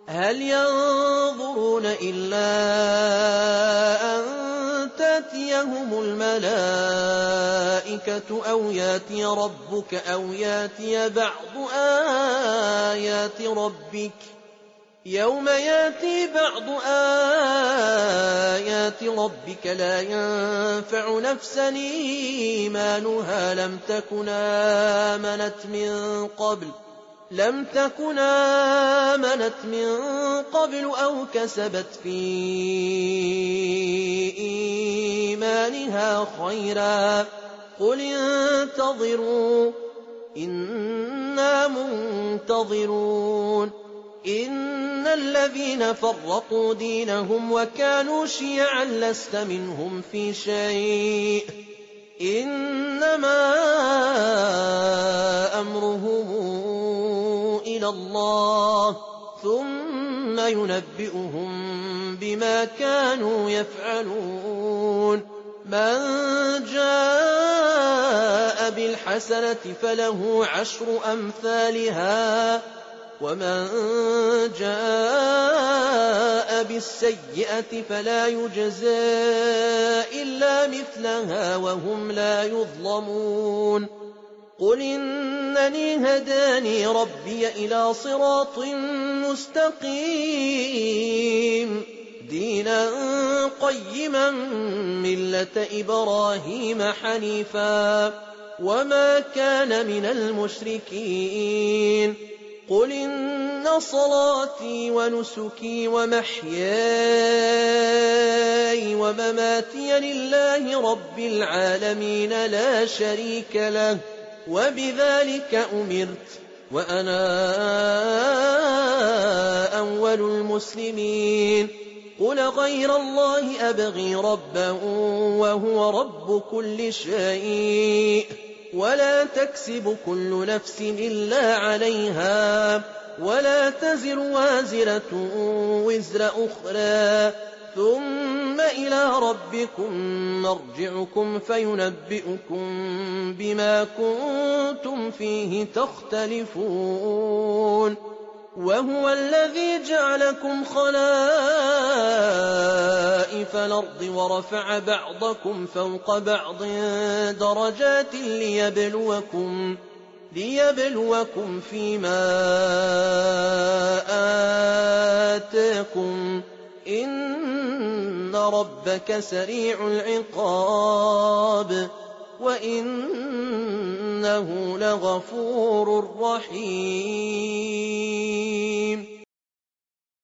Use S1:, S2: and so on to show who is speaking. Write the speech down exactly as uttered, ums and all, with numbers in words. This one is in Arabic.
S1: هل ينظرون إلا أن تأتيهم الملائكة أو يأتي ربك أو يأتي بعض آيات ربك يوم يأتي بعض آيات ربك لا ينفع نفسا إيمانها لم تكن آمنت من قبل لم تكن آمنت من قبل أو كسبت في إيمانها خيرا قل انتظروا إنا منتظرون إن الذين فرقوا دينهم وكانوا شيعا لست منهم في شيء إنما أمرهم إلى الله ثم ينبئهم بما كانوا يفعلون من جاء بالحسنة فله عشر أمثالها ومن جاء بالسيئة فلا يجزى إلا مثلها وهم لا يظلمون قل إنني هداني ربي إلى صراط مستقيم دينا قيما ملة إبراهيم حنيفا وما كان من المشركين قل إن صلاتي ونسكي ومحياي ومماتي لله رب العالمين لا شريك له وبذلك أمرت وأنا أول المسلمين قل غير الله أبغي ربا وهو رب كل شيء ولا تكسب كل نفس إلا عليها ولا تزر وازرة وزر أخرى ثم إلى ربكم مرجعكم فينبئكم بما كنتم فيه تختلفون وهو الذي جعلكم خلائف الأرض ورفع بعضكم فوق بعض درجات ليبلوكم ليبلوكم فيما آتاكم إن ربك سريع العقاب وإنه لغفور رحيم